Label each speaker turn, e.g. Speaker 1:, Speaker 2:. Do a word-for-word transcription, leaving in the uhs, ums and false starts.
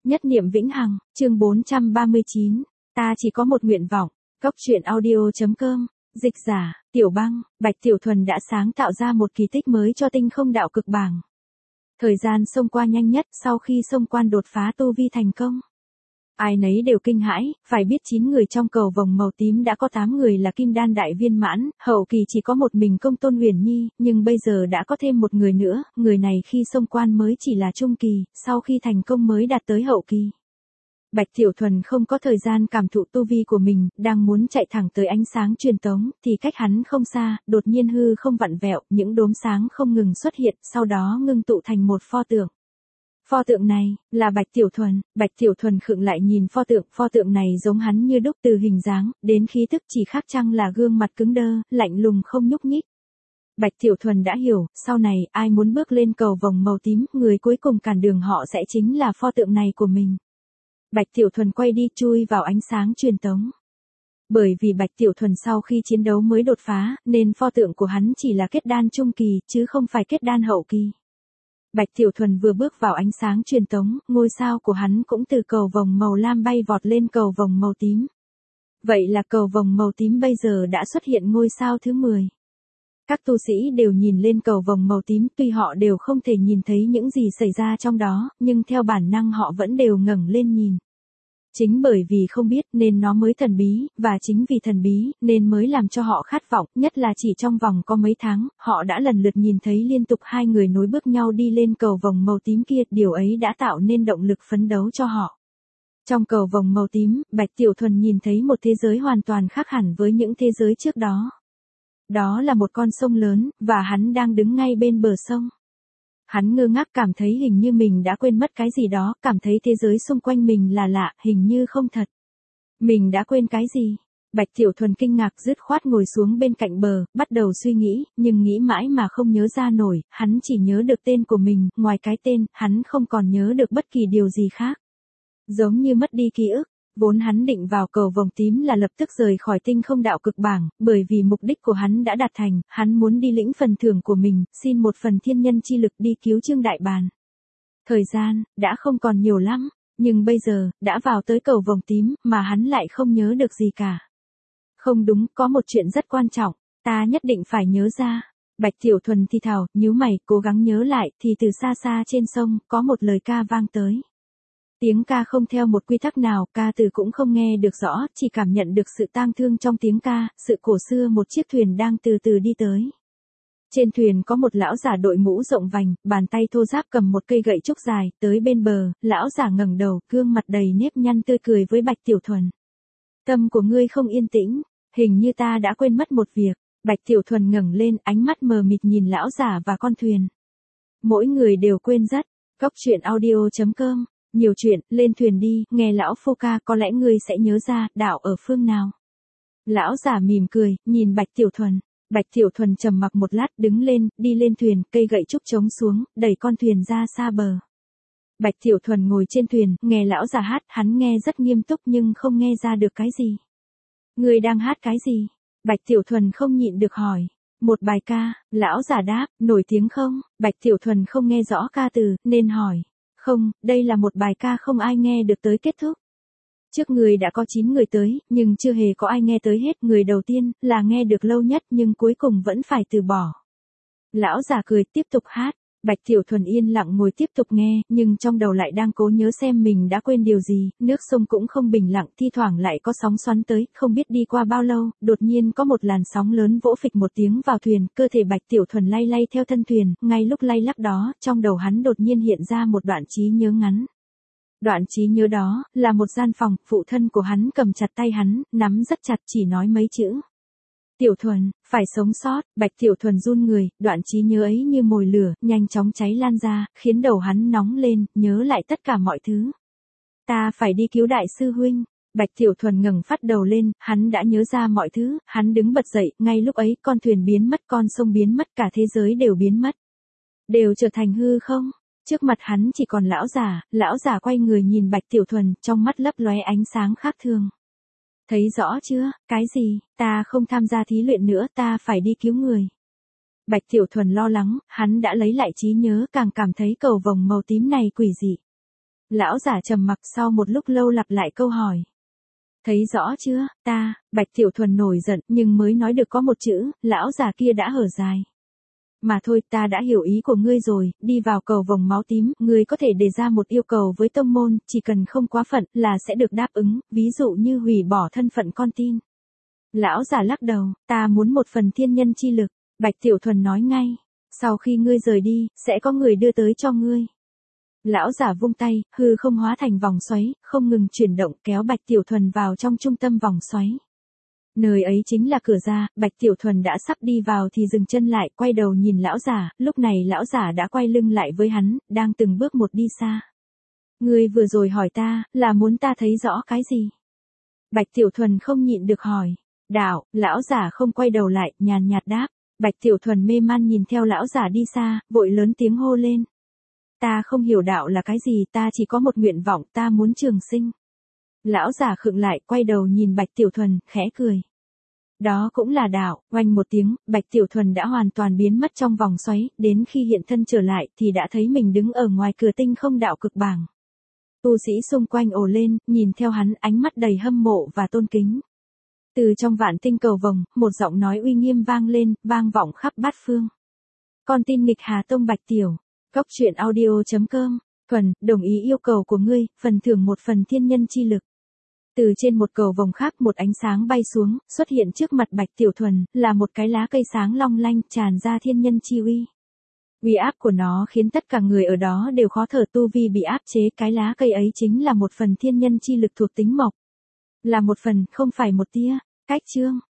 Speaker 1: Nhất niệm vĩnh hằng, chương bốn trăm ba mươi chín, ta chỉ có một nguyện vọng. Cốc truyện audio.com, dịch giả, Tiểu Băng, Bạch Tiểu Thuần đã sáng tạo ra một kỳ tích mới cho tinh không đạo cực bảng. Thời gian xông qua nhanh nhất sau khi xông quan đột phá tu vi thành công. Ai nấy đều kinh hãi, phải biết chín người trong cầu vồng màu tím đã có tám người là kim đan đại viên mãn, hậu kỳ chỉ có một mình Công Tôn Huyền Nhi, nhưng bây giờ đã có thêm một người nữa, người này khi xông quan mới chỉ là trung kỳ, sau khi thành công mới đạt tới hậu kỳ. Bạch Tiểu Thuần không có thời gian cảm thụ tu vi của mình, đang muốn chạy thẳng tới ánh sáng truyền tống, thì cách hắn không xa, đột nhiên hư không vặn vẹo, những đốm sáng không ngừng xuất hiện, sau đó ngưng tụ thành một pho tượng. Pho tượng này, là Bạch Tiểu Thuần. Bạch Tiểu Thuần khựng lại nhìn pho tượng, pho tượng này giống hắn như đúc từ hình dáng, đến khí tức chỉ khác chăng là gương mặt cứng đơ, lạnh lùng không nhúc nhích. Bạch Tiểu Thuần đã hiểu, sau này, ai muốn bước lên cầu vồng màu tím, người cuối cùng cản đường họ sẽ chính là pho tượng này của mình. Bạch Tiểu Thuần quay đi chui vào ánh sáng truyền tống. Bởi vì Bạch Tiểu Thuần sau khi chiến đấu mới đột phá, nên pho tượng của hắn chỉ là kết đan trung kỳ, chứ không phải kết đan hậu kỳ. Bạch Tiểu Thuần vừa bước vào ánh sáng truyền tống, ngôi sao của hắn cũng từ cầu vồng màu lam bay vọt lên cầu vồng màu tím. Vậy là cầu vồng màu tím bây giờ đã xuất hiện ngôi sao thứ mười. Các tu sĩ đều nhìn lên cầu vồng màu tím, tuy họ đều không thể nhìn thấy những gì xảy ra trong đó, nhưng theo bản năng họ vẫn đều ngẩng lên nhìn. Chính bởi vì không biết nên nó mới thần bí, và chính vì thần bí nên mới làm cho họ khát vọng, nhất là chỉ trong vòng có mấy tháng, họ đã lần lượt nhìn thấy liên tục hai người nối bước nhau đi lên cầu vồng màu tím kia, điều ấy đã tạo nên động lực phấn đấu cho họ. Trong cầu vồng màu tím, Bạch Tiểu Thuần nhìn thấy một thế giới hoàn toàn khác hẳn với những thế giới trước đó. Đó là một con sông lớn, và hắn đang đứng ngay bên bờ sông. Hắn ngơ ngác cảm thấy hình như mình đã quên mất cái gì đó, cảm thấy thế giới xung quanh mình là lạ, hình như không thật. Mình đã quên cái gì? Bạch Tiểu Thuần kinh ngạc dứt khoát ngồi xuống bên cạnh bờ, bắt đầu suy nghĩ, nhưng nghĩ mãi mà không nhớ ra nổi, hắn chỉ nhớ được tên của mình, ngoài cái tên, hắn không còn nhớ được bất kỳ điều gì khác. Giống như mất đi ký ức. Vốn hắn định vào cầu vồng tím là lập tức rời khỏi tinh không đạo cực bảng, bởi vì mục đích của hắn đã đạt thành, hắn muốn đi lĩnh phần thưởng của mình, xin một phần thiên nhân chi lực đi cứu Trương Đại Bàn. Thời gian, đã không còn nhiều lắm, nhưng bây giờ, đã vào tới cầu vồng tím, mà hắn lại không nhớ được gì cả. Không đúng, có một chuyện rất quan trọng, ta nhất định phải nhớ ra. Bạch Tiểu Thuần thì thào, nhíu mày, cố gắng nhớ lại, thì từ xa xa trên sông, có một lời ca vang tới. Tiếng ca không theo một quy tắc nào, ca từ cũng không nghe được rõ, chỉ cảm nhận được sự tang thương trong tiếng ca, sự cổ xưa một chiếc thuyền đang từ từ đi tới. Trên thuyền có một lão giả đội mũ rộng vành, bàn tay thô ráp cầm một cây gậy trúc dài, tới bên bờ, lão giả ngẩng đầu, gương mặt đầy nếp nhăn tươi cười với Bạch Tiểu Thuần. Tâm của ngươi không yên tĩnh, hình như ta đã quên mất một việc. Bạch Tiểu Thuần ngẩng lên, ánh mắt mờ mịt nhìn lão giả và con thuyền. Mỗi người đều quên rất. Cốc truyện audio.com, nhiều chuyện, lên thuyền đi, nghe lão phu ca, có lẽ ngươi sẽ nhớ ra, đảo ở phương nào. Lão giả mỉm cười, nhìn Bạch Tiểu Thuần. Bạch Tiểu Thuần trầm mặc một lát, đứng lên, đi lên thuyền, cây gậy trúc chống xuống, đẩy con thuyền ra xa bờ. Bạch Tiểu Thuần ngồi trên thuyền, nghe lão giả hát, hắn nghe rất nghiêm túc nhưng không nghe ra được cái gì. Ngươi đang hát cái gì? Bạch Tiểu Thuần không nhịn được hỏi. Một bài ca, lão giả đáp, nổi tiếng không? Bạch Tiểu Thuần không nghe rõ ca từ, nên hỏi. Không, đây là một bài ca không ai nghe được tới kết thúc. Trước người đã có chín người tới, nhưng chưa hề có ai nghe tới hết. Người đầu tiên, là nghe được lâu nhất nhưng cuối cùng vẫn phải từ bỏ. Lão giả cười, tiếp tục hát. Bạch Tiểu Thuần yên lặng ngồi tiếp tục nghe, nhưng trong đầu lại đang cố nhớ xem mình đã quên điều gì. Nước sông cũng không bình lặng, thi thoảng lại có sóng xoắn tới, không biết đi qua bao lâu, đột nhiên có một làn sóng lớn vỗ phịch một tiếng vào thuyền, cơ thể Bạch Tiểu Thuần lay lay theo thân thuyền, ngay lúc lay lắc đó, trong đầu hắn đột nhiên hiện ra một đoạn trí nhớ ngắn. Đoạn trí nhớ đó, là một gian phòng, phụ thân của hắn cầm chặt tay hắn, nắm rất chặt, chỉ nói mấy chữ. Tiểu Thuần, phải sống sót. Bạch Tiểu Thuần run người, đoạn trí nhớ ấy như mồi lửa, nhanh chóng cháy lan ra, khiến đầu hắn nóng lên, nhớ lại tất cả mọi thứ. Ta phải đi cứu đại sư huynh. Bạch Tiểu Thuần ngẩng phát đầu lên, hắn đã nhớ ra mọi thứ, hắn đứng bật dậy, ngay lúc ấy, con thuyền biến mất, con sông biến mất, cả thế giới đều biến mất. Đều trở thành hư không. Trước mặt hắn chỉ còn lão giả, lão giả quay người nhìn Bạch Tiểu Thuần, trong mắt lấp lóe ánh sáng khác thường. Thấy rõ chưa, cái gì, ta không tham gia thí luyện nữa, ta phải đi cứu người. Bạch Tiểu Thuần lo lắng, hắn đã lấy lại trí nhớ, càng cảm thấy cầu vồng màu tím này quỷ dị. Lão giả trầm mặc sau một lúc lâu lặp lại câu hỏi. Thấy rõ chưa, ta, Bạch Tiểu Thuần nổi giận nhưng mới nói được có một chữ, lão già kia đã hở dài. Mà thôi, ta đã hiểu ý của ngươi rồi, đi vào cầu vồng máu tím, ngươi có thể đề ra một yêu cầu với tông môn, chỉ cần không quá phận là sẽ được đáp ứng, ví dụ như hủy bỏ thân phận con tin. Lão già lắc đầu, ta muốn một phần thiên nhân chi lực, Bạch Tiểu Thuần nói ngay, sau khi ngươi rời đi, sẽ có người đưa tới cho ngươi. Lão giả vung tay, hư không hóa thành vòng xoáy, không ngừng chuyển động kéo Bạch Tiểu Thuần vào trong trung tâm vòng xoáy. Nơi ấy chính là cửa ra, Bạch Tiểu Thuần đã sắp đi vào thì dừng chân lại, quay đầu nhìn lão giả, lúc này lão giả đã quay lưng lại với hắn, đang từng bước một đi xa. Ngươi vừa rồi hỏi ta, là muốn ta thấy rõ cái gì? Bạch Tiểu Thuần không nhịn được hỏi. Đạo, lão giả không quay đầu lại, nhàn nhạt đáp. Bạch Tiểu Thuần mê man nhìn theo lão giả đi xa, vội lớn tiếng hô lên. Ta không hiểu đạo là cái gì, ta chỉ có một nguyện vọng, ta muốn trường sinh. Lão giả khựng lại, quay đầu nhìn Bạch Tiểu Thuần, khẽ cười. Đó cũng là đạo, oanh một tiếng, Bạch Tiểu Thuần đã hoàn toàn biến mất trong vòng xoáy, đến khi hiện thân trở lại thì đã thấy mình đứng ở ngoài cửa tinh không đạo cực bảng. Tu sĩ xung quanh ồ lên, nhìn theo hắn, ánh mắt đầy hâm mộ và tôn kính. Từ trong vạn tinh cầu vồng, một giọng nói uy nghiêm vang lên, vang vọng khắp bát phương. Con tin nghịch Hà Tông Bạch Tiểu, Cốc Truyện Audio chấm com, Thuần, đồng ý yêu cầu của ngươi, phần thưởng một phần thiên nhân chi lực. Từ trên một cầu vồng khác một ánh sáng bay xuống, xuất hiện trước mặt Bạch Tiểu Thuần, là một cái lá cây sáng long lanh tràn ra thiên nhân chi uy. Uy áp của nó khiến tất cả người ở đó đều khó thở, tu vi bị áp chế, cái lá cây ấy chính là một phần thiên nhân chi lực thuộc tính mộc. Là một phần, không phải một tia. Cách chương